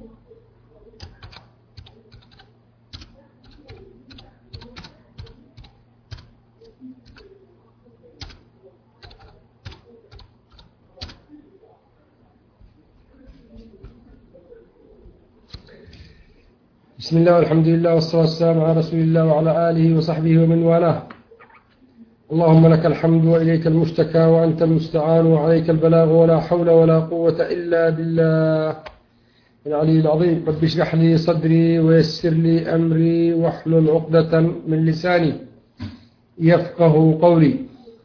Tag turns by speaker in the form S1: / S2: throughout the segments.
S1: بسم الله والحمد لله والصلاة والسلام على رسول الله وعلى آله وصحبه ومن والاه. اللهم لك الحمد وإليك المشتكى وأنت المستعان وعليك البلاغ ولا حول ولا قوة إلا بالله العلي العظيم. رب اشرح لي صدري ويسر لي أمري واحلل عقدة من لساني يفقه قولي.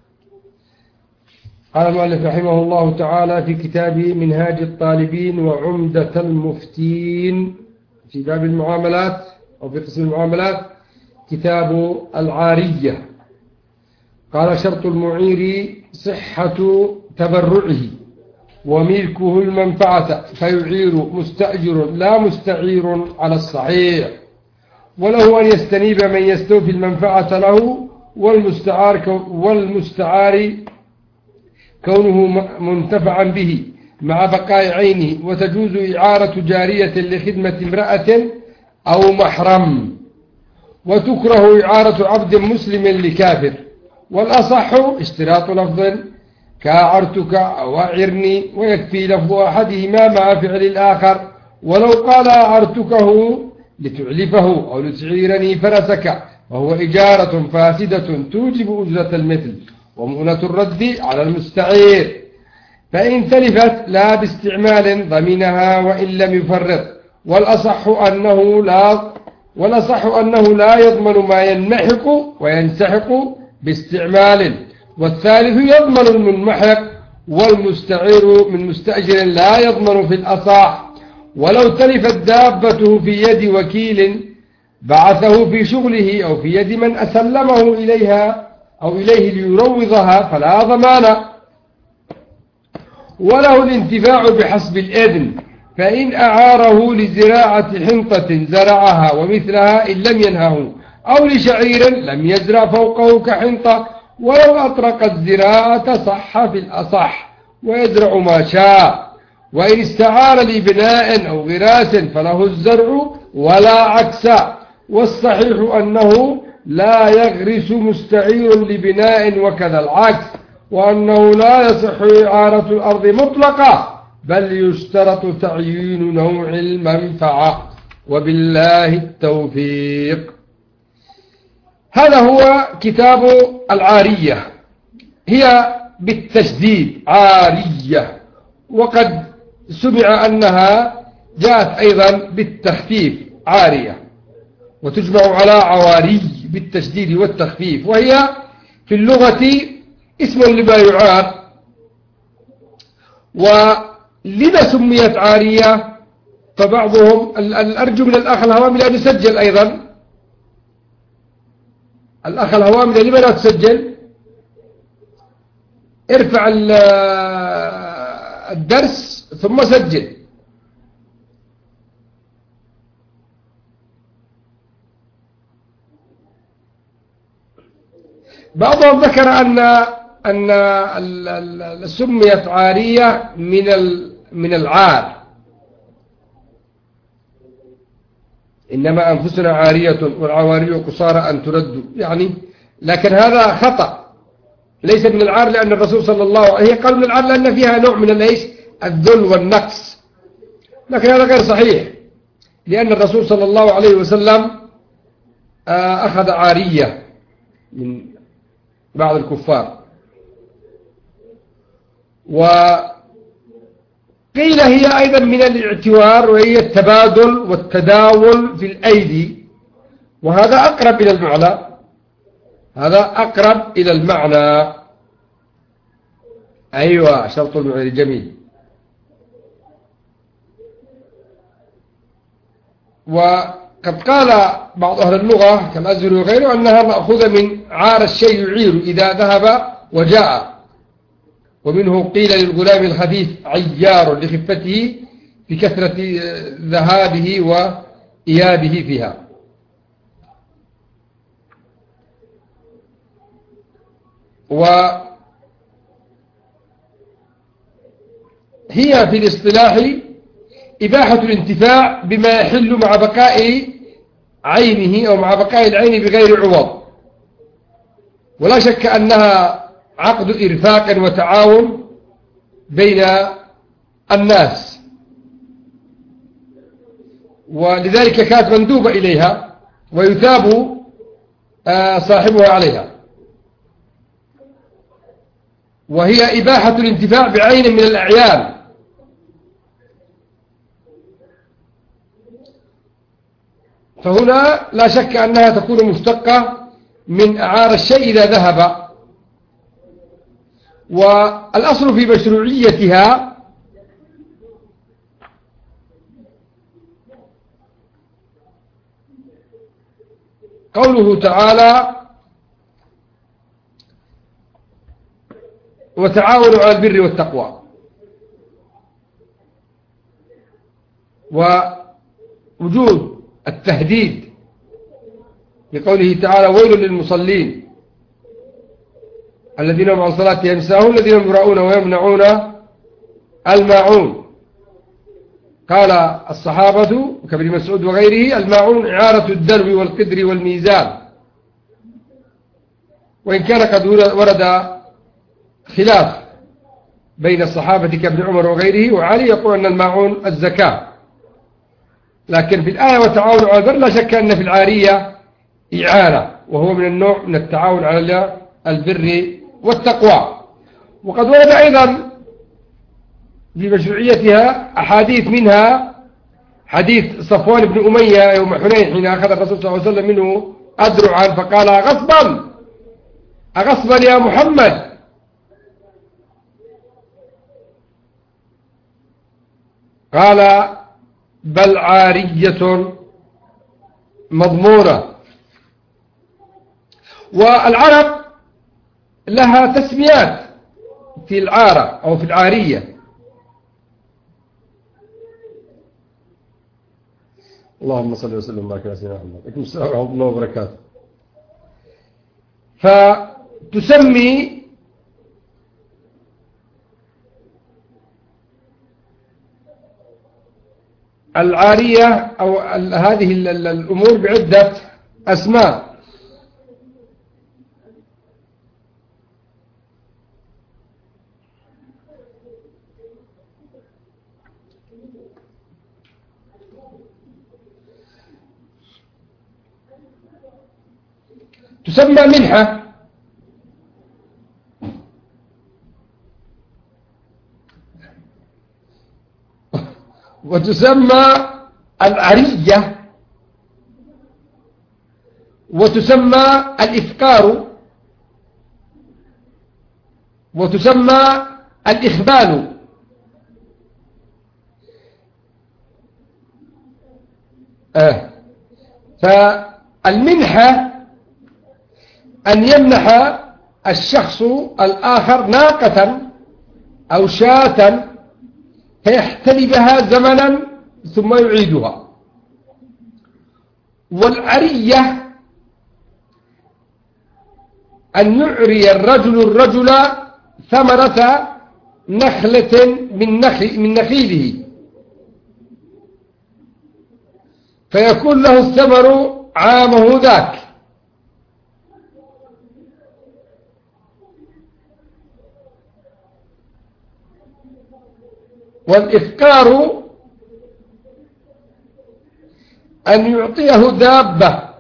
S1: قال المؤلف رحمه الله تعالى في كتابه منهاج الطالبين وعمدة المفتين في باب المعاملات أو في قسم المعاملات كتاب العارية. قال شرط المعير صحة تبرعه وملكه المنفعة فيعير مستأجر لا مستعير على الصحيح، وله أن يستنيب من يستوفي المنفعة له والمستعار كونه منتفعا به مع بقاء عينه، وتجوز إعارة جارية لخدمة امرأة أو محرم، وتكره إعارة عبد مسلم لكافر. والأصح اشتراط لفظ كأعرتك أو أعرني، ويكفي لفظ أحدهما مع فعل الآخر، ولو قال أعرتكه لتعلفه أو لتعيرني فرسك وهو إجارة فاسدة توجب أجرة المثل ومؤنة الرد على المستعير، فإن تلفت لا باستعمال ضمنها وإن لم يفرط. والأصح أنه لا يضمن ما ينمحق وينسحق باستعمال، والثالث يضمن المنمحق، والمستعير من مستأجر لا يضمن في الأصح. ولو تلفت دابته في يد وكيل بعثه في شغله أو في يد من أسلمه إليها أو إليه ليروضها فلا ضمان، وله الانتفاع بحسب الإذن، فإن أعاره لزراعة حنطة زرعها ومثلها إن لم ينهه، أو لشعير لم يزرع فوقه كحنطة، ولو أطرق الزراعة صح في الأصح ويزرع ما شاء. وإن استعار لبناء أو غراس فله الزرع ولا عكس. والصحيح أنه لا يغرس مستعير لبناء وكذا العكس، وأنه لا يصح إعارة الأرض مطلقة، بل يشترط تعيين نوع المنفعة، وبالله التوفيق. هذا هو كتاب العارية، هي بالتشديد عارية، وقد سمع أنها جاءت أيضا بالتخفيف عارية، وتجمع على عواري بالتشديد والتخفيف، وهي في اللغة اسم لما يعار. ولما سميت عارية؟ فبعضهم الأرجو من الأخ الهوامل أن يسجل أيضا. الأخ الهوامل لما لا تسجل؟ ارفع الدرس ثم سجل. بعضهم ذكر أن سميت عارية من العار، إنما أنفسنا عارية والعواري قصارى أن ترد، يعني لكن هذا خطأ، ليس من العار، لأن الرسول صلى الله عليه وسلم قال من العار لأن فيها نوع من الذل والنقص، لكن هذا غير صحيح، لأن الرسول صلى الله عليه وسلم أخذ عارية من بعض الكفار. وقيل هي أيضا من الاعتوار، وهي التبادل والتداول في الأيدي، وهذا أقرب إلى المعنى، هذا أقرب إلى المعنى. أيوة، شرط المعير جميل. وقد قال بعض أهل اللغة كالأزهري وغيره أنها مأخوذة من عار الشيء يعير إذا ذهب وجاء، ومنه قيل للغلام الخفيف عيار لخفته بكثرة ذهابه وإيابه فيها. وهي في الاصطلاح إباحة الانتفاع بما يحل مع بقاء عينه أو مع بقاء العين بغير عوض، ولا شك أنها عقد إرفاق وتعاون بين الناس، ولذلك كانت مندوبة إليها ويثاب صاحبها عليها. وهي إباحة الانتفاع بعين من الأعيان، فهنا لا شك أنها تكون مشتقة من أعار الشيء إذا ذهب. والأصل في مشروعيتها قوله تعالى: وتعاونوا على البر والتقوى. ووجود التهديد بقوله تعالى: ويل للمصلين الذين هم عن صلاتهم ساهون الذين هم يراءون ويمنعون الماعون. قال الصحابة كابن مسعود وغيره: الماعون إعارة الدلو والقدر والميزان. وإن كان قد ورد خلاف بين الصحابة كابن عمر وغيره، وعلي يقول أن الماعون الزكاة، لكن في الآية وتعاون على البر لا شك أن في العارية إعانة، وهو من النوع من التعاون على البر والتقوى. وقد ورد أيضا في مشروعيتها أحاديث، منها حديث صفوان بن أمية يوم حنين حين أخذ الرسول صلى الله عليه وسلم منه أدرعا فقال: أغصبا يا محمد. قال: بل عارية مضمونة. والعرب لها تسميات في العارة أو في العارية. اللهم صل وسلم وبارك على سيدنا محمد. عليكم السلام ورحمة الله وبركاته. فتسمي العارية أو هذه الأمور بعدة أسماء. تسمى منحة، وتسمى العرية، وتسمى الإفكار، وتسمى الإخبال. فالمنحة أن يمنح الشخص الآخر ناقة أو شاة فيحتلبها زمنا ثم يعيدها. والعرية أن يعري الرجل ثمرة نخلة من نخيله فيكون له الثمر عامه ذاك. والإفكار أن يعطيه دابة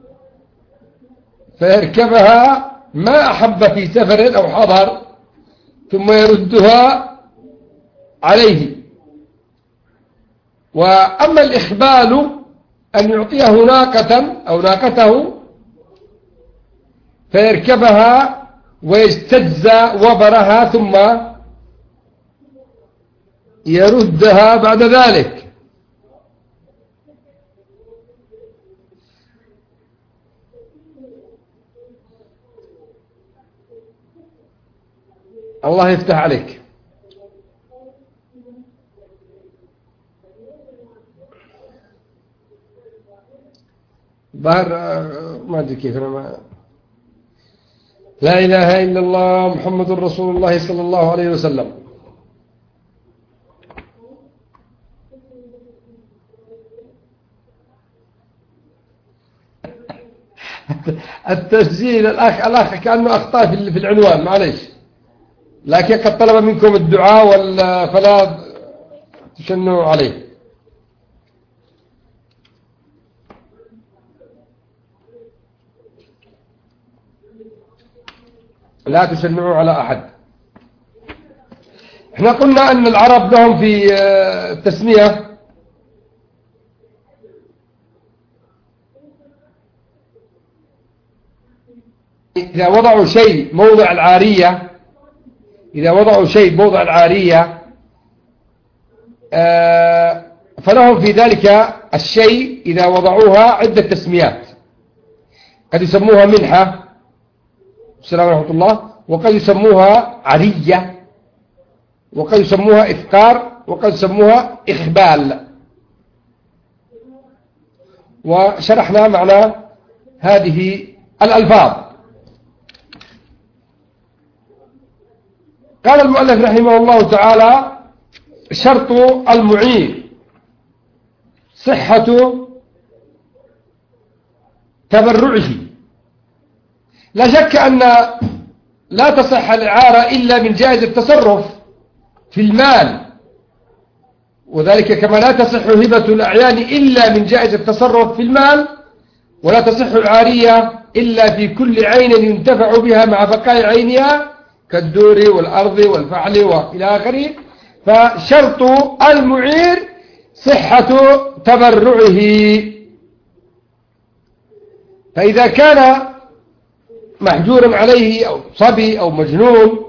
S1: فيركبها ما أحب في سفر أو حضر ثم يردها عليه. وأما الإخبال أن يعطيه ناقة أو ناقته فيركبها ويستجزى وبرها ثم يردها بعد ذلك. الله يفتح عليك. ظهر ما أدري كيف أنا ما لا إله إلا الله محمد رسول الله صلى الله عليه وسلم. التسجيل الأخ كأنه أخطأ في العنوان، معلش، لكن قد طلب منكم الدعاء فلا تشنوا عليه. لا تشنعوا على أحد. احنا قلنا أن العرب لهم في التسمية إذا وضعوا شيء موضع العارية، إذا وضعوا شيء موضع العارية فلهم في ذلك الشيء إذا وضعوها عدة تسميات، قد يسموها منحة، السلام ورحمة الله، وقد يسموها عرية، وقد يسموها إفقار، وقد يسموها إخبال، وشرحنا معنى هذه الألفاظ. قال المؤلف رحمه الله تعالى: شرط المعير صحة تبرعه. لا شك أن لا تصح الإعارة إلا من جائز التصرف في المال، وذلك كما لا تصح هبة الأعيان إلا من جائز التصرف في المال، ولا تصح العارية إلا في كل عين ينتفع بها مع بقاء عينها كالدور والأرض والفحل وإلى آخره. فشرط المعير صحة تبرعه. فإذا كان محجورا عليه أو صبي أو مجنون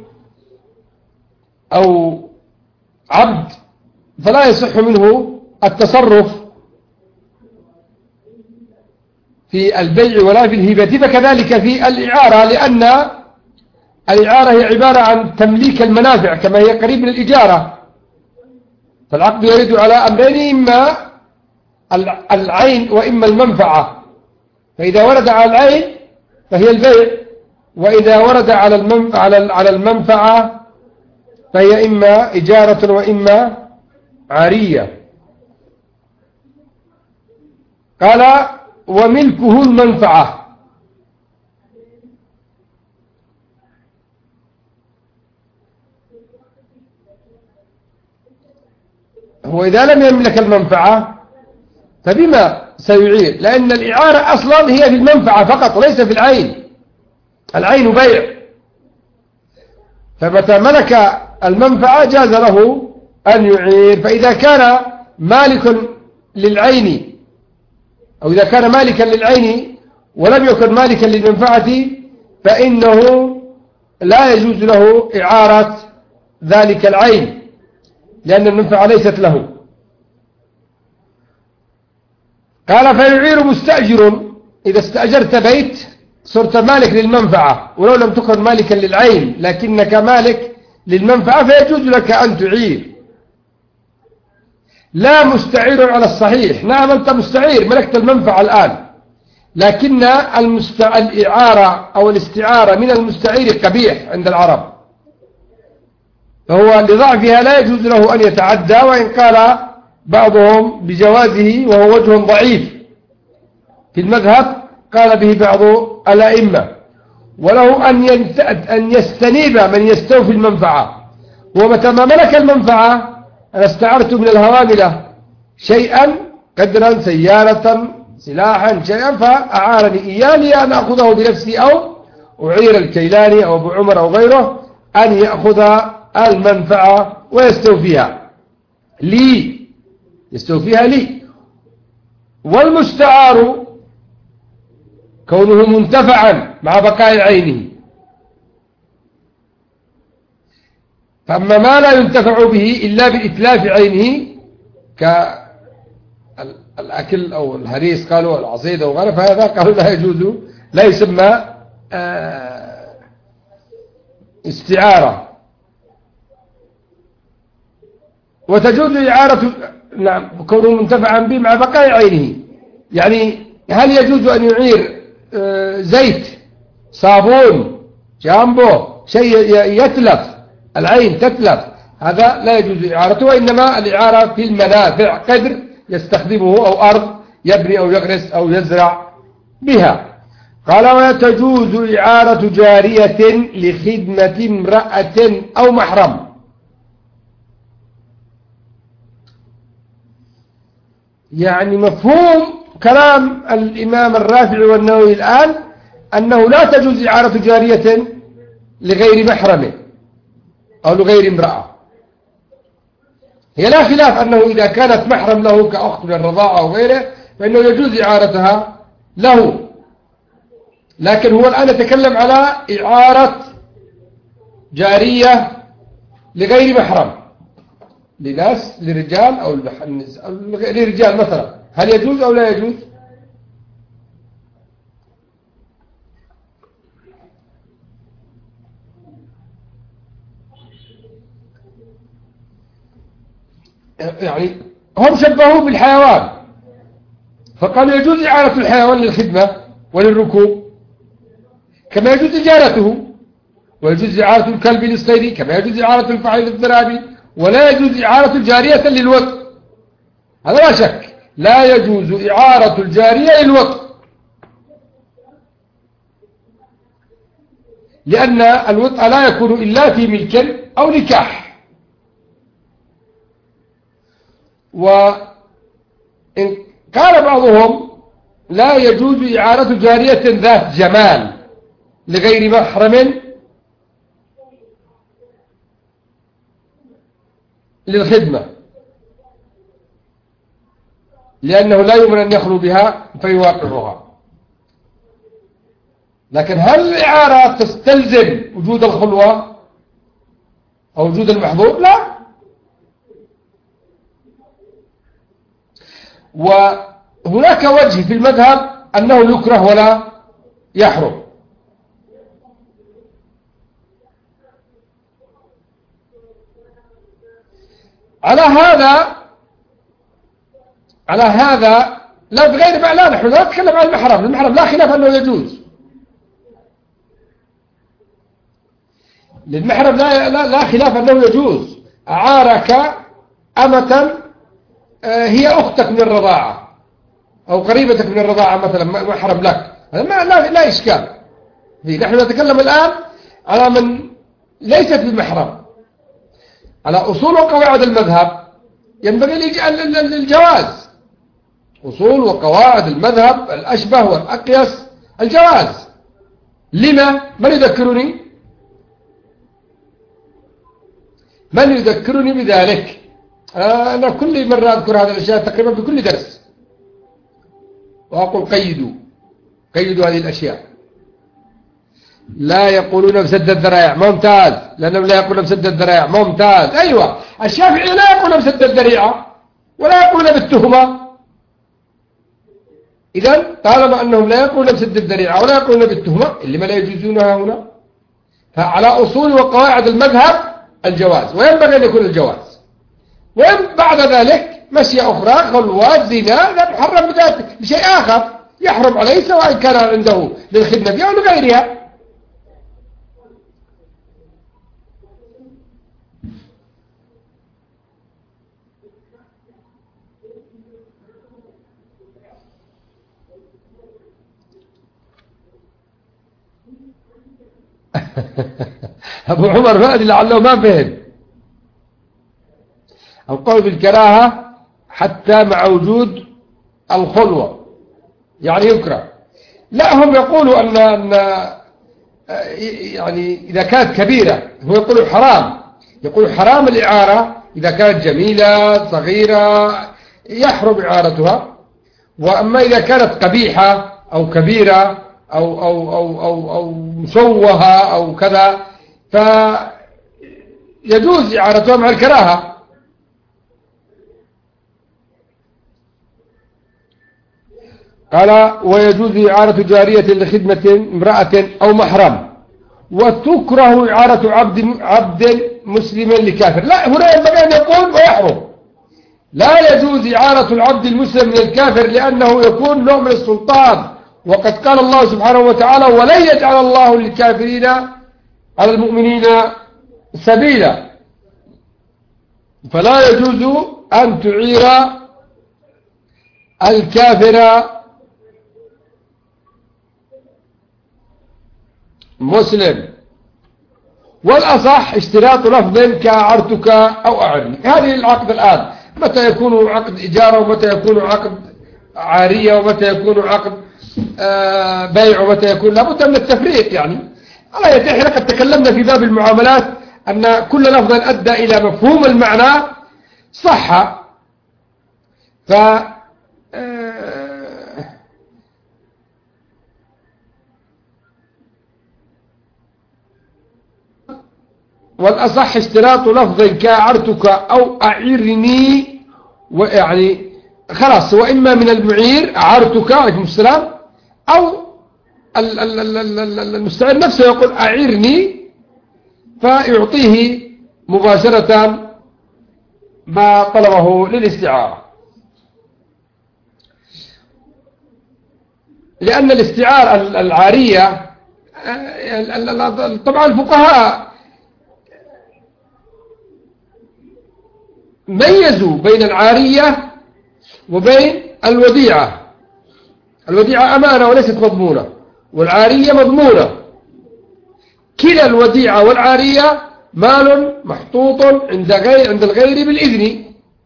S1: أو عبد فلا يصح منه التصرف في البيع ولا في الهبة، فكذلك في الإعارة، لأن الإعارة هي عبارة عن تمليك المنافع كما هي قريب من الإجارة. فالعقد يرد على أمرين: إما العين وإما المنفعة. فإذا ورد على العين فهي البيع، وإذا ورد على المنفعة فهي إما إجارة وإما عارية. قال: وملكه المنفعة. هو إذا لم يملك المنفعة فبما سيعير؟ لأن الإعارة أصلا هي في المنفعة فقط وليس في العين. العين بيع، فمتى ملك المنفعة جاز له أن يعير. فإذا كان مالك للعين، أو إذا كان مالكا للعين ولم يكن مالكا للمنفعة، فإنه لا يجوز له إعارة ذلك العين، لأن المنفعة ليست له. قال: فيعير مستأجر. إذا استأجرت بيت صرت مالك للمنفعة ولو لم تكن مالكا للعين، لكنك مالك للمنفعة، فيجوز لك أن تعير. لا مستعير على الصحيح. نعم، أنت مستعير، ملكت المنفعة الآن، لكن الإعارة أو الاستعارة من المستعير قبيح عند العرب، فهو لضعفها لا يجوز له أن يتعدى، وإن قال بعضهم بجوازه وهو وجه ضعيف في المذهب قال به بعض الأئمة. وله أن يستنيب من يستوفي المنفعة. ومتى ما ملك المنفعة: أنا استعرت من الهواملة شيئا قدرا، سيارة، سلاحا، شيئا، فأعارني إياه لي أن أخذه بنفسي، أو أعير الكيلاني أو أبو عمر أو غيره أن يأخذ المنفعة ويستوفيها لي، يستوفيها لي. والمستعار كونه منتفعا مع بقاء عينه. فأما ما لا ينتفع به إلا بإتلاف عينه كالأكل أو الهريس قالوا العصيد أو غيره، فهذا قالوا لا يجوز، لا يسمى استعارة. وتجوز إعارة، نعم، كونه منتفعا به مع بقاء عينه. يعني هل يجوز أن يعير زيت، صابون، شامبو، شيء يتلف، العين تتلف، هذا لا يجوز إعارته، وإنما الإعارة في المنافع قدر يستخدمه، أو أرض يبني أو يغرس أو يزرع بها. قال وتجوز إعارة جارية لخدمة امرأة أو محرم. يعني مفهوم كلام الإمام الرافعي والنووي الآن أنه لا تجوز إعارة جارية لغير محرم أو لغير امرأة. هي لا خلاف أنه إذا كانت محرم له كأخت من الرضاعة أو غيره فإنه يجوز إعارتها له، لكن هو الآن يتكلم على إعارة جارية لغير محرم، لناس لرجال أو لرجال مثلا، هل يجوز أو لا يجوز؟ يعني هم شبهوه بالحيوان فقالوا يجوز إعارة الحيوان للخدمة وللركوب كما يجوز إجارته، ويجوز إعارة الكلب للصيد كما يجوز إعارة الفحل للضراب، ولا يجوز إعارة الجارية للوطء. هذا لا شك، لا يجوز إعارة الجارية للوطء، لأن الوطء لا يكون إلا في ملك أو نكاح. وإن قال بعضهم لا يجوز إعارة جارية ذات جمال لغير محرم للخدمة، لأنه لا يمكن أن يخلو بها فيواقعها. لكن هل الإعارة تستلزم وجود الخلوة أو وجود المحظور؟ لا. وهناك وجه في المذهب أنه يكره ولا يحرم. على هذا لا بغير ما، لا نحن لا نتكلم عن المحرم، المحرم لا خلاف أنه يجوز، للمحرم لا خلاف أنه يجوز. أعارك أمة هي أختك من الرضاعة أو قريبتك من الرضاعة مثلا محرم لك، هذا لا إشكال فيه. نحن نتكلم الآن على من ليست بمحرم. على أصول وقواعد المذهب ينبغي الجواز، أصول وقواعد المذهب الأشبه والأقيس الجواز. لما؟ من يذكرني بذلك؟ أنا كل مرة أذكر هذه الأشياء تقريبا في كل درس، وأقول قيدوا هذه الأشياء. لا يقولون بسد الذرائع، ممتاز، لأنهم لا يقولون بسد الذرائع، ممتاز، أيوة. الشافعي لا يقولون بسد الذريعة ولا يقولون بالتهمة. إذن طالما أنهم لا يقولون بسد الذريعة ولا يقولون بالتهمة اللي ما لا يجوزونها هنا، فعلى أصول وقواعد المذهب الجواز، وينبغي أن يكون الجواز. وبعد ذلك مشيئة أخرى خلوات زنا لا محرم بشيء آخر يحرم عليه سواء كان عنده للخدمة فيها أو لغيرها. أبو عمر فادي لعله ما فهم القول بالكراهة حتى مع وجود الخلوة، يعني يكره. لا، هم يقولوا أن يعني إذا كانت كبيرة، هو يقولوا حرام، يقولوا حرام الإعارة إذا كانت جميلة صغيرة يحرم إعارتها. وأما إذا كانت قبيحة أو كبيرة أو مشوهة أو كذا فيجوز إعارتها مع الكراهة. قال ويجوز إعارة جارية لخدمة امرأة أو محرم، وتكره إعارة عبد مسلم لكافر. لا، هنا ينبغي أن يقول ويحرم. لا يجوز إعارة العبد المسلم للكافر لأنه يكون نوع من السلطان، وقد قال الله سبحانه وتعالى ولن يجعل الله للكافرين على المؤمنين سبيلا. فلا يجوز أن تعير الكافر مسلم. والأصح اشتراط لفظ كأعرتك أو أعرني. هذه العقد الآن متى يكون عقد إجارة ومتى يكون عقد عارية ومتى يكون عقد بيع ومتى يكون، لابد من التفريق يعني. على أي حال قد تكلمنا في باب المعاملات أن كل لفظ أدى إلى مفهوم المعنى صح. ف والأصح اشتراط لفظ كأعرتك أو أعرني، ويعني خلاص وإما من المعير أعرتك عليكم السلام، أو المستعير نفسه يقول أعرني فيعطيه مباشرة ما طلبه للاستعارة. لأن الاستعارة العارية طبعا الفقهاء ميزوا بين العارية وبين الوديعة. الوديعة أمانة وليست مضمونة، والعارية مضمونة. كلا الوديعة والعارية مال محطوط عند الغير بالإذن،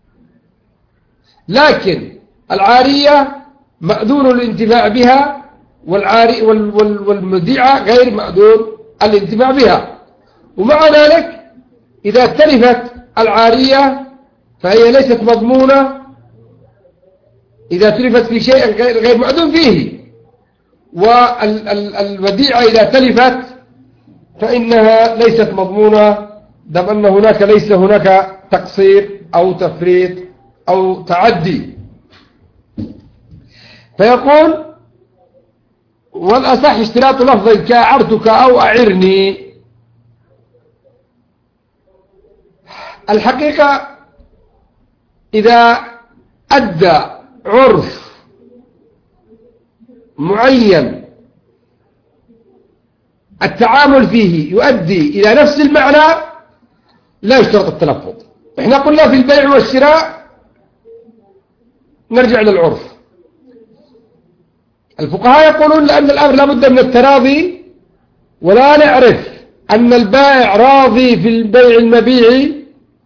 S1: لكن العارية مأذون الانتفاع بها والوديعة غير مأذون الانتفاع بها. ومع ذلك إذا تلفت العارية فهي ليست مضمونة إذا تلفت في شيء غير مأذون فيه، والوديعة إذا تلفت فإنها ليست مضمونة دام أن ليس هناك تقصير أو تفريط أو تعدي. فيقول والأصح اشتراط لفظ كأعرتك أو أعرني. الحقيقة إذا أدى عرف معين التعامل فيه يؤدي إلى نفس المعنى لا يشترط التلفظ. احنا قلنا في البيع والشراء نرجع للعرف. الفقهاء يقولون لأن الأمر لابد من التراضي، ولا نعرف أن البائع راضي في البيع المبيعي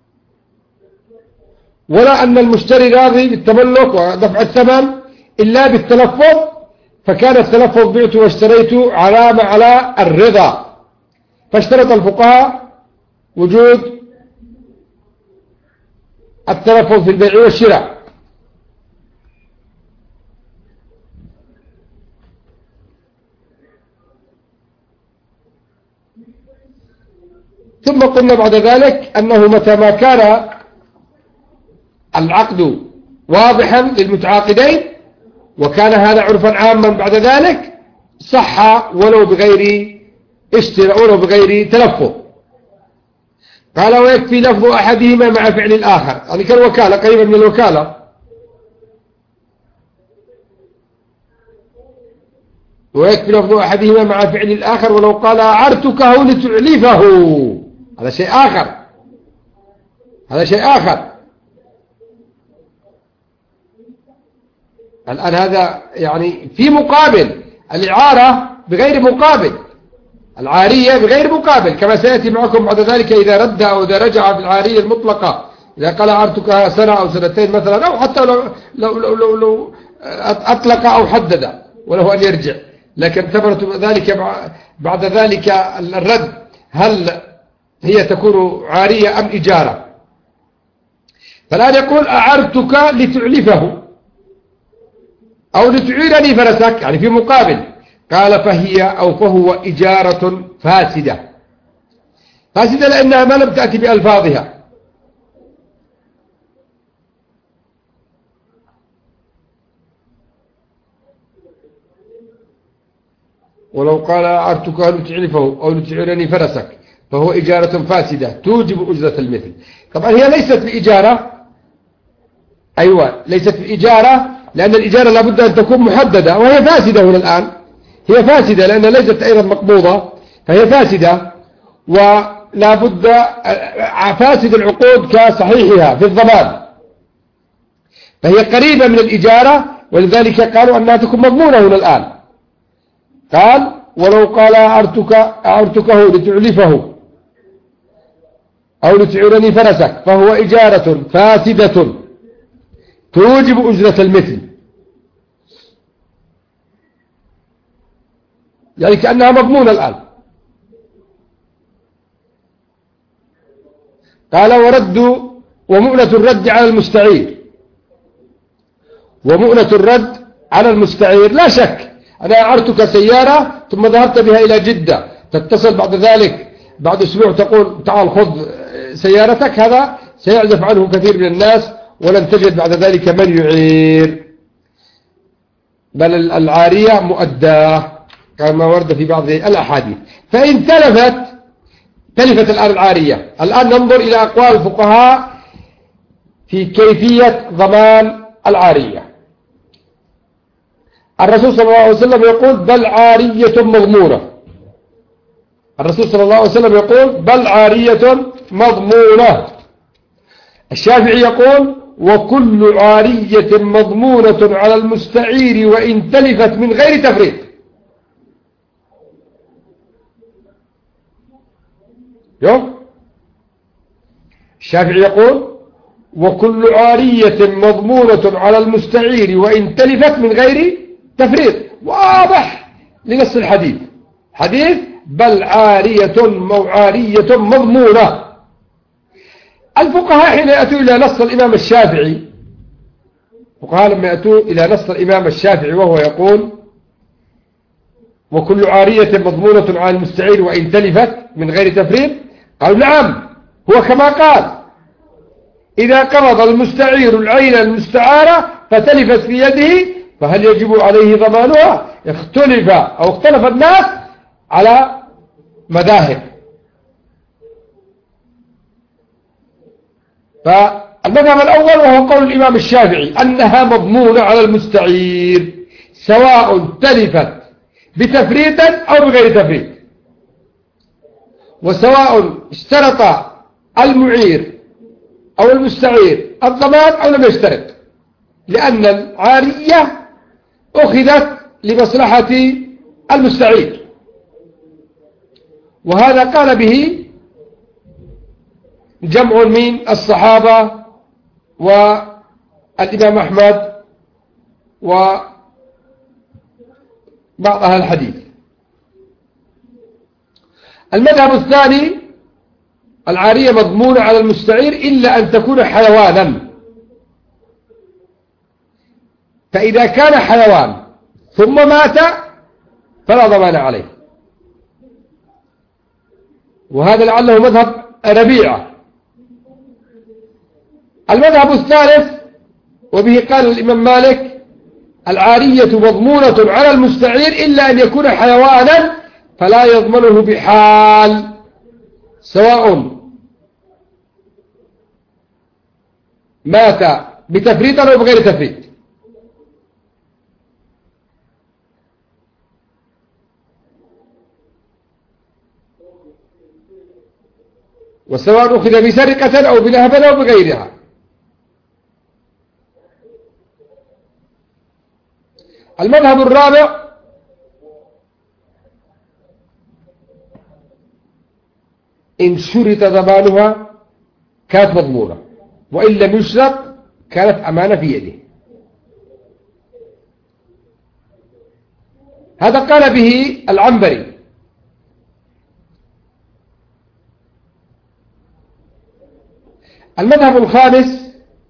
S1: ولا أن المشتري راضي بالتملك ودفع الثمن إلا بالتلفظ. فكان التلفظ بعت واشتريت علامة على الرضا، فاشترط الفقهاء وجود التلفظ في البيع والشراء. ثم قلنا بعد ذلك أنه متى ما كان العقد واضحا للمتعاقدين وكان هذا عرفا عاما بعد ذلك صح ولو بغير اشتراء ولو بغير تلفظ. قال ويكفي لفظ أحدهما مع فعل الآخر، هذه كالوكالة قريبا من الوكالة. ويكفي لفظ أحدهما مع فعل الآخر ولو قال أعرتكه لتعلفه، هذا شيء آخر، هذا شيء آخر. الآن هذا يعني في مقابل، الإعارة بغير مقابل، العارية بغير مقابل، كما سيأتي معكم بعد ذلك إذا رد أو إذا رجع في العارية المطلقة، إذا قال أعرتك سنة أو سنتين مثلا، أو حتى لو أطلق أو حدد وله أن يرجع، لكن ثمرة ذلك بعد ذلك الرد هل هي تكون عارية أم إجارة. فالآن يقول أعرتك لتعلفه أو لتعيرني فرسك، يعني في مقابل. قال فهي أو فهو إجارة فاسدة. فاسدة لأنها ما لم تأتي بألفاظها. ولو قال أعرتك لتعلفه أو لتعيرني فرسك فهو إجارة فاسدة توجب أجرة المثل. طبعا هي ليست بإجارة، أيوة ليست بإجارة، لأن الإجارة لابد أن تكون محددة، وهي فاسدة هنا الآن، هي فاسدة لأنها ليست أيضا مقبوضة، فهي فاسدة. ولا بد فاسد العقود كصحيحها في الضمان، فهي قريبة من الإجارة، ولذلك قالوا أنها تكون مضمونة هنا الآن. قال ولو قال أعرتكه لتعلفه أو لتعيرني فرسك فهو إجارة فاسدة توجب أجرة المثل، يعني كأنها مضمونة الآن. قال ومؤنة الرد على المستعير، ومؤنة الرد على المستعير لا شك أنا أعرتك سيارة ثم ذهبت بها إلى جدة، تتصل بعد ذلك بعد أسبوع تقول تعال خذ سيارتك، هذا سيعزف عنه كثير من الناس ولن تجد بعد ذلك من يعير، بل العارية مؤداه كما ورد في بعض الأحاديث. فإن تلفت الآن العارية. الآن ننظر إلى أقوال الفقهاء في كيفية ضمان العارية. الرسول صلى الله عليه وسلم يقول بل عارية مضمونة، الرسول صلى الله عليه وسلم يقول بل عارية مضمونة. الشافعي يقول وكل عارية مضمونة على المستعير وإن تلفت من غير تفريط. الشافعي يقول وكل عارية مضمونة على المستعير وإن تلفت من غير تفريط، واضح لنص الحديث، حديث بل عارية مضمونة. الفقهاء حين يأتوا إلى نص الإمام الشافعي، الفقهاء لما يأتوا إلى نص الإمام الشافعي وهو يقول وكل عارية مضمونة على المستعير وإن تلفت من غير تفريط، قالوا نعم هو كما قال إذا قبض المستعير العين المستعارة فتلفت في يده فهل يجب عليه ضمانها؟ اختلف الناس على مذاهب. فالمذهب الأول وهو قول الإمام الشافعي أنها مضمونة على المستعير سواء تلفت بتفريط أو بغير تفريط، وسواء اشترط المعير أو المستعير الضمان أو لم يشترط، لأن العارية أخذت لمصلحة المستعير. وهذا قال به جمع من الصحابة والإمام أحمد وبعض أهل الحديث. المذهب الثاني العارية مضمونة على المستعير إلا أن تكون حيوانا، فإذا كان حيوان ثم مات فلا ضمان عليه، وهذا لعله مذهب ربيعة. المذهب الثالث وبه قال الإمام مالك العارية مضمونة على المستعير إلا أن يكون حيوانا فلا يضمنه بحال، سواء مات بتفريط أو بغير تفريط. وسواء أخذ بسرقة أو بنهبة أو بغيرها. المذهب الرابع إن شرط ضمانها كانت مضمونة، وإن لم يشرط كانت أمانة في يده. هذا قال به العنبري. المذهب الخامس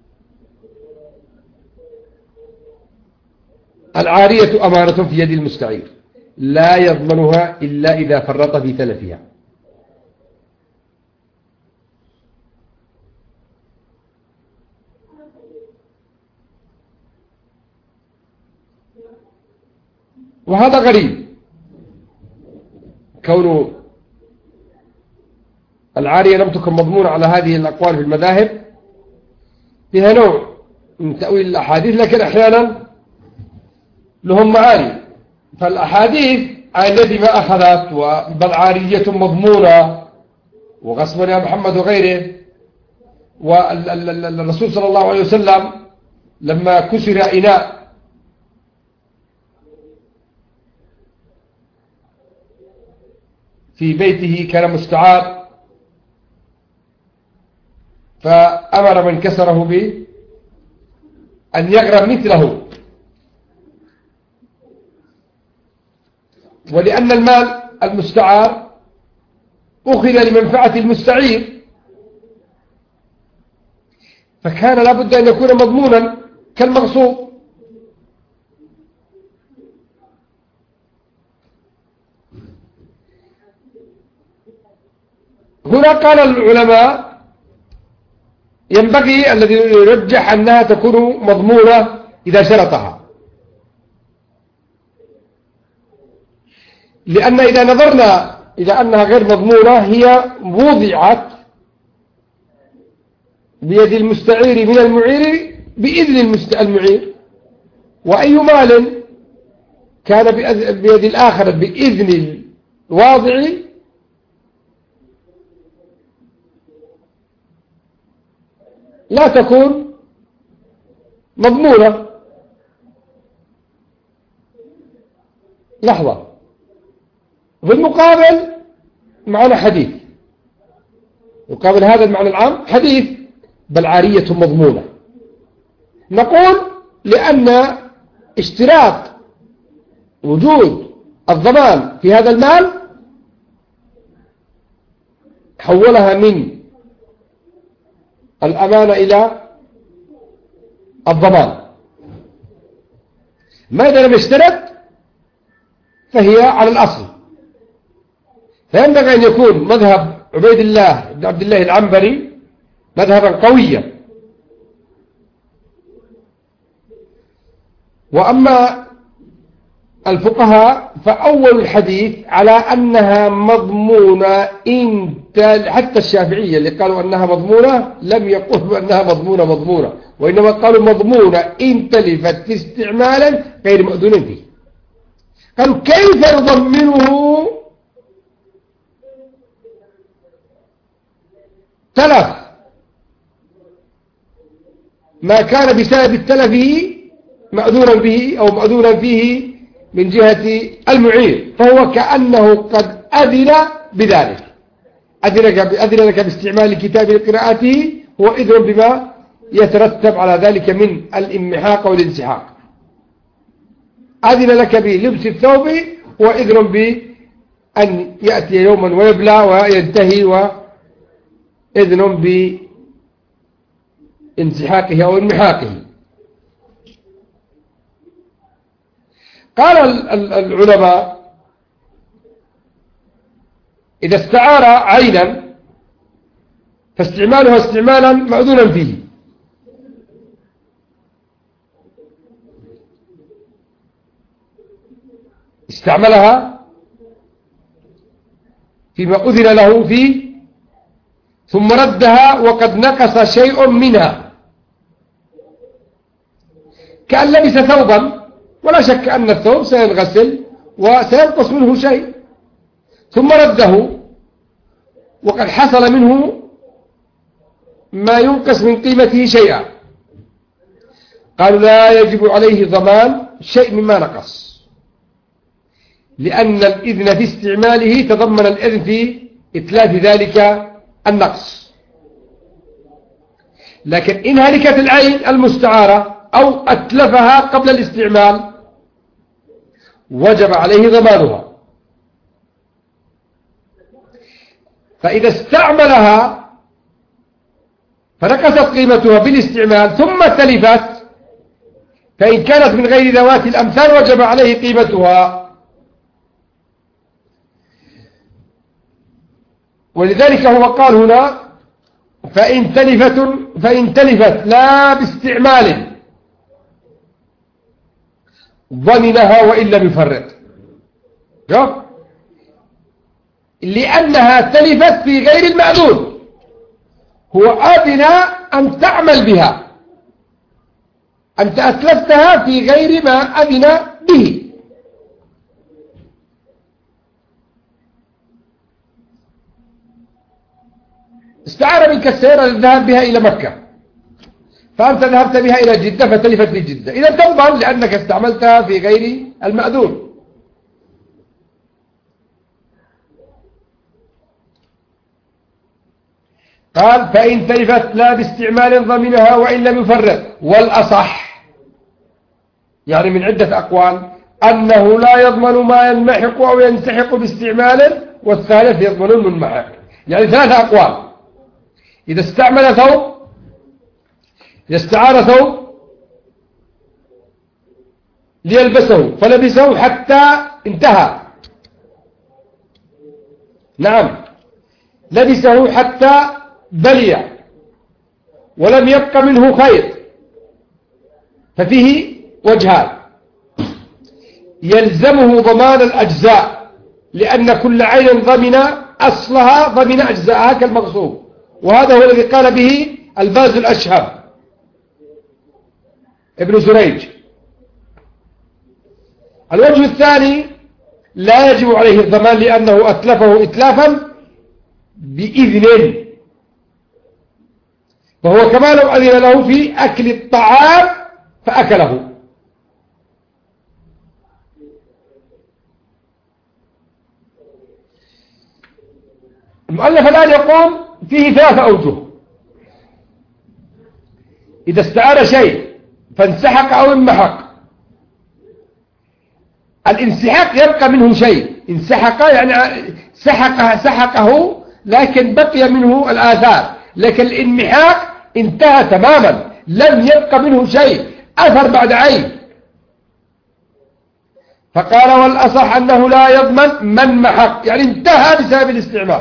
S1: العارية أمانة في يد المستعير لا يضمنها إلا إذا فرط في تلفها. وهذا غريب كون العارية لم تكن مضمونة على هذه الأقوال في المذاهب، فيها نوع من تأويل الأحاديث، لكن أحيانا لهم معاني. فالأحاديث الذي ما أخذت بل عارية مضمونة وغصبا يا محمد وغيره، والرسول صلى الله عليه وسلم لما كسر إناء في بيته كان مستعار، فأمر من كسره بأن يغرم مثله. ولأن المال المستعار أخذ لمنفعة المستعير، فكان لابد أن يكون مضمونا كالمغصوب. هنا قال العلماء ينبغي الذي يرجح أنها تكون مضمونة إذا شرطها، لأن إذا نظرنا إلى أنها غير مضمونة هي وضعت بيد المستعير من المعير بإذن المعير، وأي مال كان بيد الآخر بإذن الواضع لا تكون مضمونة. لحظة، بالمقابل معنا حديث يقابل هذا المعنى العام، حديث بل عارية مضمونة. نقول لأن اشتراط وجود الضمان في هذا المال حولها من الأمانة إلى الضمان. ما إذا لم يشترط فهي على الأصل. فينبغي أن يكون مذهب عبيد الله بن عبد الله العنبري مذهبا قويا. وأما الفقهاء فأول الحديث على أنها مضمونة، حتى الشافعية اللي قالوا أنها مضمونة لم يقولوا أنها مضمونة، وإنما قالوا مضمونة إن تلفت في استعمالا غير مأذون فيه. قالوا كيف نضمنه تلف ما كان بسبب التلف مأذونا به أو مأذونا فيه من جهة المعير، فهو كأنه قد أذن بذلك، أذن لك باستعمال كتاب لقراءته، هو إذن بما يترتب على ذلك من الانمحاق والانسحاق. أذن لك بلبس الثوب وإذن بأن يأتي يوما ويبلى وينتهي، وإذن بانسحاقه أو انمحاقه. قال العلماء إذا استعار عينا فاستعمالها استعمالا مأذونا فيه، استعملها فيما أذن له فيه ثم ردها وقد نقص شيء منها، كأن لبس ثوبا ولا شك أن الثوب سينغسل وسينقص منه شيء، ثم رده وقد حصل منه ما ينقص من قيمته شيئا. قالوا لا يجب عليه ضمان شيء مما نقص، لأن الإذن في استعماله تضمن الإذن في إتلاف ذلك النقص. لكن إن هلكت العين المستعارة أو أتلفها قبل الاستعمال وجب عليه ضمانها. فإذا استعملها فنقصت قيمتها بالاستعمال ثم تلفت، فإن كانت من غير ذوات الأمثال وجب عليه قيمتها. ولذلك هو قال هنا فإن تلفت لا باستعمال ضمنها وإن لم يفرط، لأنها تلفت في غير المأذون، هو أذن أن تعمل بها، أنت أتلفتها في غير ما أذن به. استعار منك السيارة للذهاب بها إلى مكة، فأنت ذهبت بها إلى جدة فتلفت في جدة، إذا تضمن لأنك استعملتها في غير المأذون. قال فإن تلفت لا باستعمال ضمنها وإن لم يفرق. والأصح يعني من عدة أقوال أنه لا يضمن ما ينمحق أو ينسحق باستعمال، والثالث يضمن المنمحق. يعني ثلاثة أقوال: إذا استعمل ثوب، إذا استعار ثوب ليلبسه فلبسه حتى انتهى، نعم، لبسه حتى بلي ولم يبق منه خيط، ففيه وجهان: يلزمه ضمان الأجزاء لأن كل عين ضمن أصلها ضمن أجزاءها كالمغصوب، وهذا هو الذي قال به الباز الأشهب ابن سريج. الوجه الثاني: لا يجب عليه الضمان لأنه أتلفه إتلافا بإذن، فهو كما لو أذن له في أكل الطعام فأكله. المؤلف الآن يقول فيه ثلاثة أوجه: إذا استعار شيء فانسحق أو انمحق. الانسحاق يبقى منه شيء، انسحق يعني سحقه لكن بقي منه الآثار، لكن الانمحاق انتهى تماما، لم يبقى منه شيء، أثر بعد عين. فقال والأصح أنه لا يضمن من محق، يعني انتهى بسبب الاستعمال.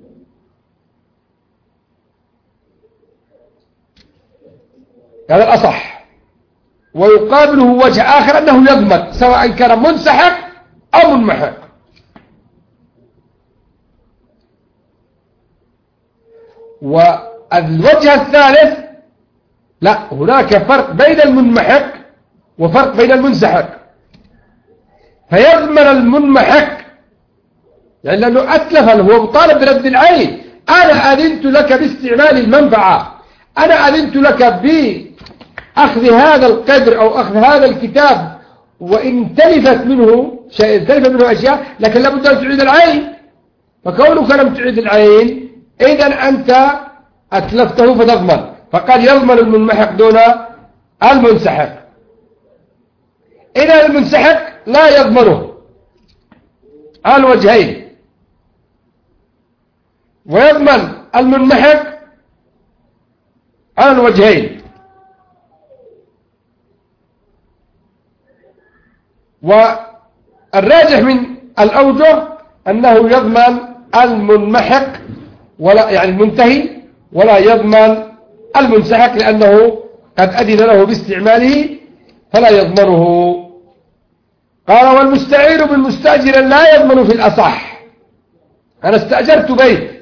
S1: هذا الأصح. ويقابله وجه آخر أنه يضمن سواء كان منسحق أو منمحق. والوجه الثالث: لا، هناك فرق بين المنمحق وفرق بين المنسحق، فيضمن المنمحق يعني لأنه أتلف، هو مطالب برد العين. أنا أذنت لك باستعمال المنفعة، أنا أذنت لك بأخذ هذا القدر أو أخذ هذا الكتاب، وإن تلفت منه شيء، تلفت منه أشياء، لكن لابد أن تعيد العين. فكونك لم تعيد العين إذن أنت أتلفته فتضمن. فقال يضمن المنمحق دون المنسحق. إذا المنسحق لا يضمنه على الوجهين، ويضمن المنمحق على الوجهين. والراجح من الأوجه أنه يضمن المنمحق ولا يعني المنتهي، ولا يضمن المنسحق لأنه قد أذن له باستعماله فلا يضمنه. قال والمستعير بالمستأجر لا يضمن في الأصح. أنا استأجرت بيت،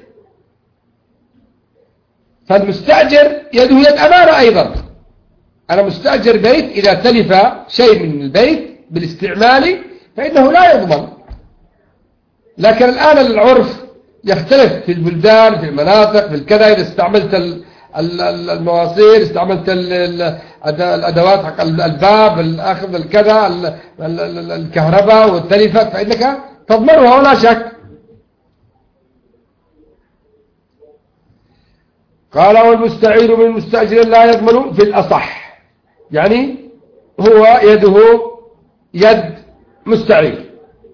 S1: فالمستأجر يده يد أمانة أيضا. أنا مستأجر بيت، إذا تلف شيء من البيت بالاستعمال فإنه لا يضمن. لكن الآن العرف يختلف في البلدان، في المناطق، في الكذا. إذا استعملت المواصير، استعملت الأدوات حق الباب، الأخذ الكذا، الكهرباء والتلفت، فإنك تضمنها ولا شك. قال والمستعير بالمستأجر لا يضمن في الأصح، يعني هو يده يد مستعير.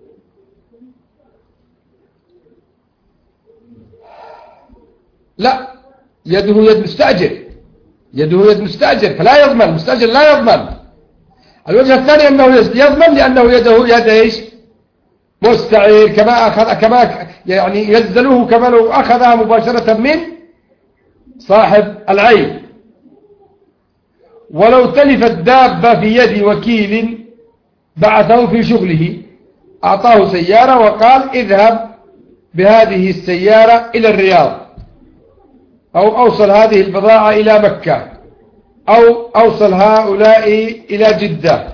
S1: لا، يده يد مستأجر، يده يد مستأجر فلا يضمن، المستأجر لا يضمن. الوجه الثاني أنه يضمن لأنه يده يد إيش؟ مستعير، كما يعني ينزله كما لو أخذها مباشرة من صاحب العين. ولو تلفت دابة في يد وكيل بعثه في شغله، أعطاه سيارة وقال اذهب بهذه السيارة إلى الرياض، أو أوصل هذه البضاعة إلى مكة، أو أوصل هؤلاء إلى جدة،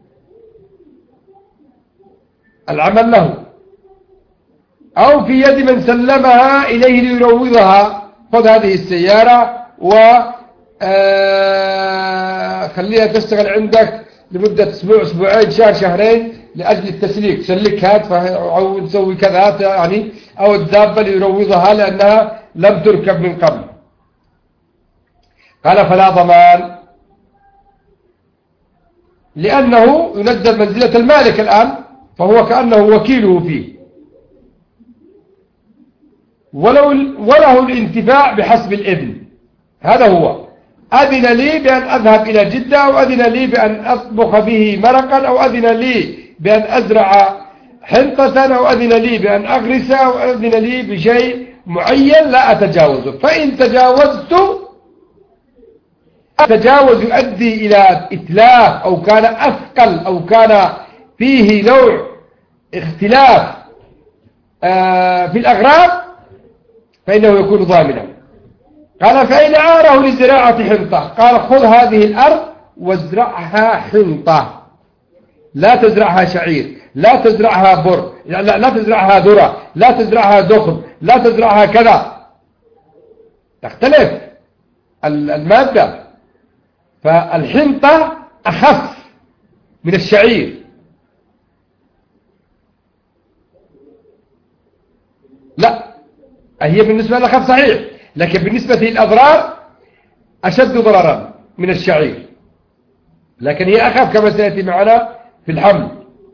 S1: العمل له. أو في يد من سلمها إليه ليروضها، خذ هذه السيارة وخليها تشتغل عندك لمدة أسبوع، أسبوعين، شهر، شهرين لأجل التسليك، سلكها أو تسوي كذا يعني، أو الدابة ليروضها لأنها لم تركب من قبل. قال فلا ضمان، لأنه ينزل منزلة المالك الآن، فهو كأنه وكيله فيه، وله الانتفاع بحسب الإذن. هذا هو، أذن لي بأن أذهب إلى جدة، أو أذن لي بأن أطبخ به مرقا، أو أذن لي بأن أزرع حنطة، أو أذن لي بأن أغرس، أو أذن لي بشيء معين لا أتجاوزه. فإن تجاوزت، التجاوز يؤدي إلى إتلاف، أو كان أثقل، أو كان فيه نوع اختلاف في الأغراض، فإنه يكون ضامنا. قال فإن عاره لزراعة حنطة، قال خذ هذه الأرض وازرعها حنطة، لا تزرعها شعير، لا تزرعها بر، لا تزرعها ذرة، لا تزرعها دخن، لا تزرعها كذا، تختلف المادة. فالحنطة أخف من الشعير، لا هي بالنسبة للأخف صحيح، لكن بالنسبة للأضرار أشد ضررا من الشعير، لكن هي أخف كما سيأتي معنا في الحمل.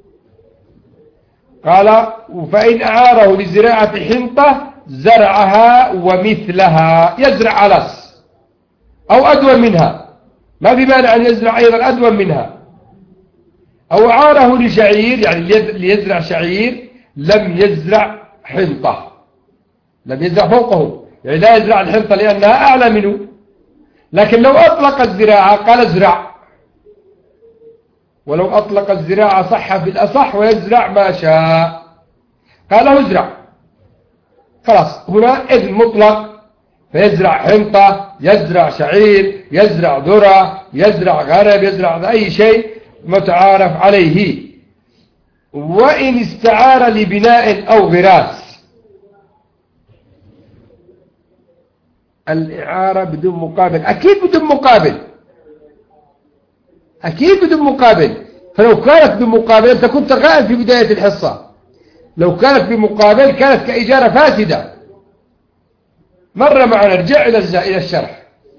S1: قال فإن أعاره لزراعة حنطة زرعها ومثلها، يزرع علس أو أدوى منها، ما في مانع أن يزرع أيضا أدوى منها. أو أعاره لشعير، يعني ليزرع شعير، لم يزرع حنطة، لم يزرع فوقه، يعني لا يزرع الحنطة لأنها أعلى منه. لكن لو أطلق الزراعة قال ازرع، ولو أطلق الزراعة صح في الأصح، ويزرع ما شاء. قال له ازرع، خلاص هنا إذن مطلق، فيزرع حنطة، يزرع شعير، يزرع ذرة، يزرع غرب، يزرع أي شيء متعارف عليه. وإن استعار لبناء أو غراس، الإعارة بدون مقابل، أكيد بدون مقابل، أكيد بدون مقابل. فلو كانت بمقابل أنت كنت غائب في بداية الحصة، لو كانت بمقابل كانت كإجارة فاسدة. مرة معنا، ارجع إلى الشرح.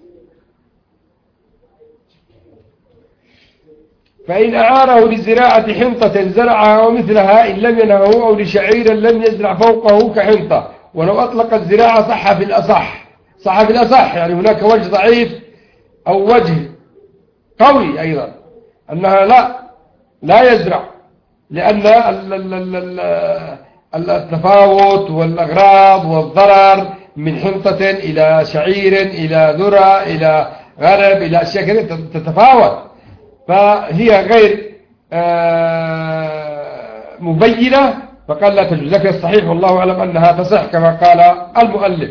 S1: فإن أعاره لزراعة حنطة زرعها ومثلها إن لم ينهه، أو لشعير لم يزرع فوقه كحنطة. ولو أطلق الزراعة صح في الأصح، صح في الأصح، يعني هناك وجه ضعيف أو وجه قوي أيضا أنها لا يزرع، لأن التفاوت والأغراض والضرر من حنطة إلى شعير إلى ذرة إلى غرب إلى أشياء كثيرة تتفاوت، فهي غير مبينة، فقال لا تجوز. لكن الصحيح والله أعلم أنها تصح كما قال المؤلف.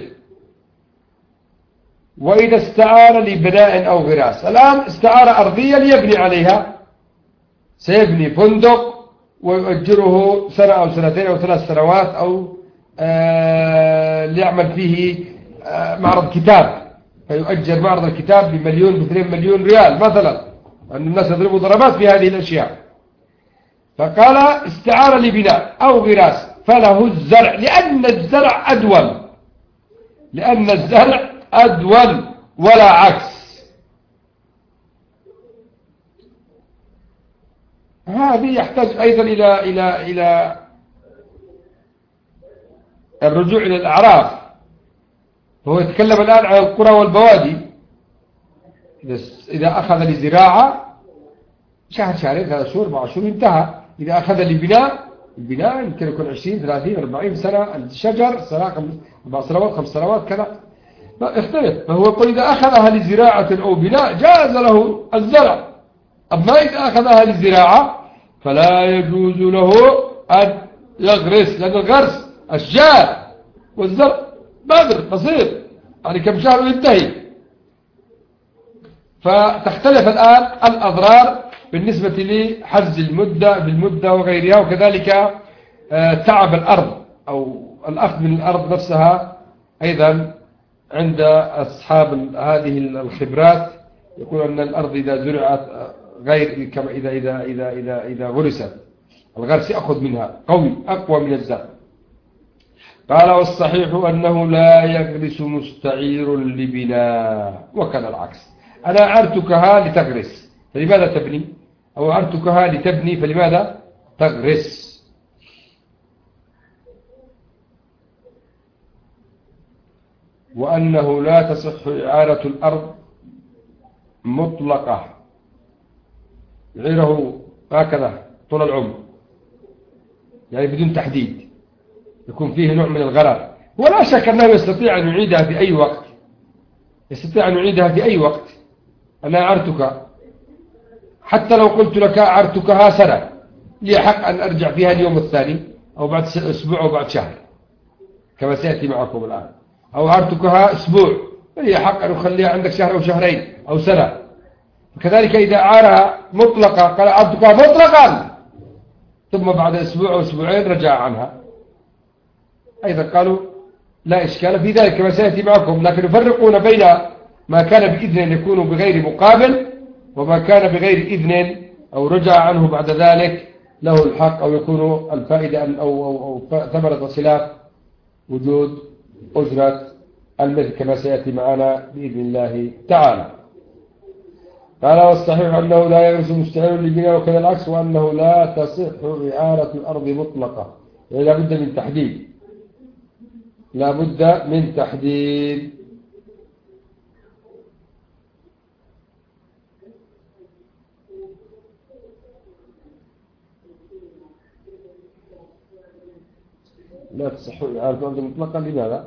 S1: وإذا استعار لبناء أو غراس، الآن استعار أرضية ليبني عليها، سيبني فندق ويؤجره سنة أو سنتين أو 3 سنوات، أو ليعمل فيه معرض كتاب، فيؤجر معرض الكتاب بمليون ب2 مليون ريال مثلا، أن الناس يضربوا ضربات في هذه الأشياء. فقال استعار لبناء أو غراس فله الزرع، لأن الزرع أدول، لأن الزرع أدول ولا عكس. هذه يحتاج أيضا إلى الرجوع إلى الأعراف. هو يتكلم الآن عن القرى والبوادي. إذا أخذ لزراعة شهر شهرين 3 شهور 4 شهور انتهى. إذا أخذ لبناء، البناء يمكن يكون 20 30 40 سنة، الشجر 4 سنوات 5 سنوات كذا، يختلف. فهو يقول إذا أخذها لزراعة أو بناء جاز له الزرع، أما إذا أخذها للزراعة فلا يجوز له أن يغرس، لأن الغرس أشجار والزرع بادر قصير، يعني كم شهر وينتهي. فتختلف الآن الأضرار بالنسبة لحجز المدة بالمدة وغيرها، وكذلك تعب الأرض أو الأخذ من الأرض نفسها أيضا عند أصحاب هذه الخبرات. يقول أن الأرض إذا زرعت غير كما إذا غرست، الغرس يأخذ منها قوي أقوى من الزرع. قال والصحيح أنه لا يغرس مستعير لبناء، وكذا العكس. أنا أعرتكها لتغرس فلماذا تبني، أو أعرتكها لتبني فلماذا تغرس. وأنه لا تصح إعارة الأرض مطلقة، غيره هكذا طول العمر، يعني بدون تحديد، يكون فيه نوع من الغرر. ولا شك أنه يستطيع أن يعيدها في أي وقت، يستطيع أن يعيدها في أي وقت. أنا أعرتك، حتى لو قلت لك أعرتكها سنة، لي حق أن أرجع فيها اليوم الثاني أو بعد أسبوع أو بعد شهر كما سيأتي معكم الآن. أو أعرتكها أسبوع، لي حق أن أخليها عندك شهر أو شهرين أو سنة. كذلك إذا أعارها مطلقة قال أعرتكها مطلقا ثم بعد أسبوع أو أسبوعين رجع عنها، أيضا قالوا لا إشكال في ذلك كما سيأتي معكم. لكن يفرقون بين ما كان بإذن يكون بغير مقابل، وما كان بغير إذن أو رجع عنه بعد ذلك له الحق، أو يكون الفائدة أو ثمرة خلاف وجود أجرة المثل كما سيأتي معنا بإذن الله تعالى. قال والصحيح أنه لا يغرس مستعير للبناء وكذا العكس، وأنه لا تصح إعارة الأرض مطلقة، يعني لا بد من تحديد، لا بد من تحديد. لا تصح إعارة الأرض مطلقا، لماذا؟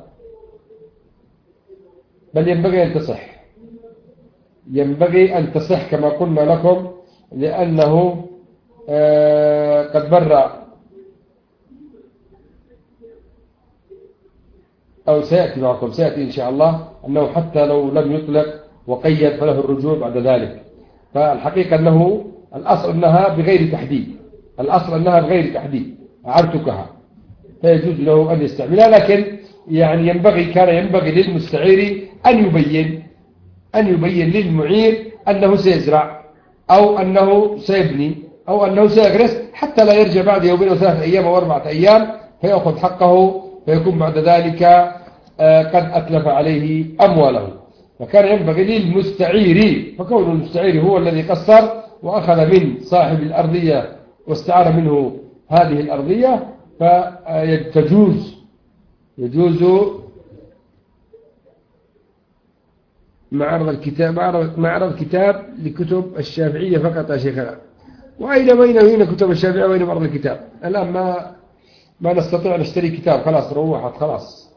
S1: بل ينبغي أن تصح، ينبغي أن تصح كما قلنا لكم، لأنه قد مر أو سيأتي معكم، سيأتي إن شاء الله أنه حتى لو لم يطلق وقيد فله الرجوع بعد ذلك. فالحقيقة أنه الأصل أنها بغير تحديد، الأصل أنها بغير تحديد أعرتكها، فيجوز له أن يستعملها. لكن يعني كان ينبغي للمستعير أن يبين للمعير أنه سيزرع أو أنه سيبني أو أنه سيغرس، حتى لا يرجع بعد يومين أو 3 أيام أو 4 أيام فيأخذ حقه، فيكون بعد ذلك قد أتلف عليه أمواله. فكان ينبغي للمستعير، فكون المستعير هو الذي قصر وأخذ من صاحب الأرضية واستعار منه هذه الأرضية، يجوز معرض كتاب لكتب الشافعية فقط يا شيخنا. وأين هنا كتب الشافعية وأين معرض الكتاب؟ الآن ما نستطيع نشتري كتاب، خلاص روحت خلاص،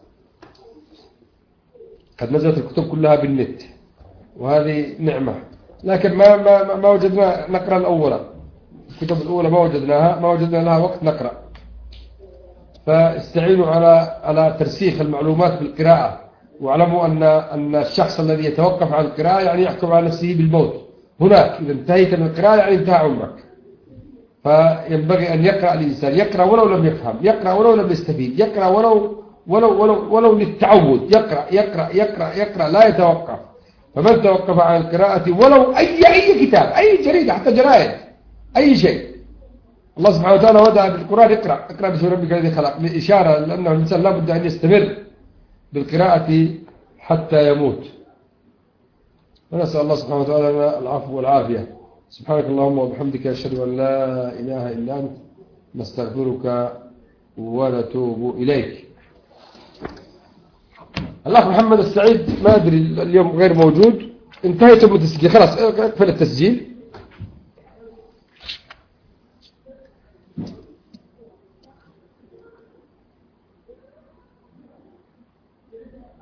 S1: قد نزلت الكتب كلها بالنت، وهذه نعمة. لكن ما وجدنا نقرأ الأولى، الكتب الأولى ما وجدنا لها وقت نقرأ. فاستعينوا على ترسيخ المعلومات بالقراءة، واعلموا أن الشخص الذي يتوقف عن القراءة يعني يحكم على نفسه بالموت هناك. إذا انتهيت من القراءة يعني انتهى عمرك. فينبغي أن يقرأ الإنسان، يقرأ ولو لم يفهم، يقرأ ولو لم يستفيد، يقرأ ولو للتعود، يقرأ لا يتوقف. فمن توقف عن القراءة ولو أي كتاب، أي جريدة، حتى جرائد، أي شيء، الله سبحانه وتعالى وضع بالقرآن اقرأ باسم ربك الذي خلق، إشارة لأنه الإنسان لا بد أن يستمر بالقراءة حتى يموت. ونسأل الله سبحانه وتعالى العفو والعافية. سبحانك اللهم وبحمدك، أشهد أن لا إله إلا أنت، نستغفرك ونتوب إليك. الأخ محمد السعيد ما أدري اليوم غير موجود، انتهيت من التسجيل، خلاص اقفل التسجيل.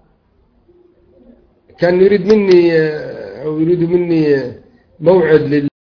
S1: كان يريد مني موعد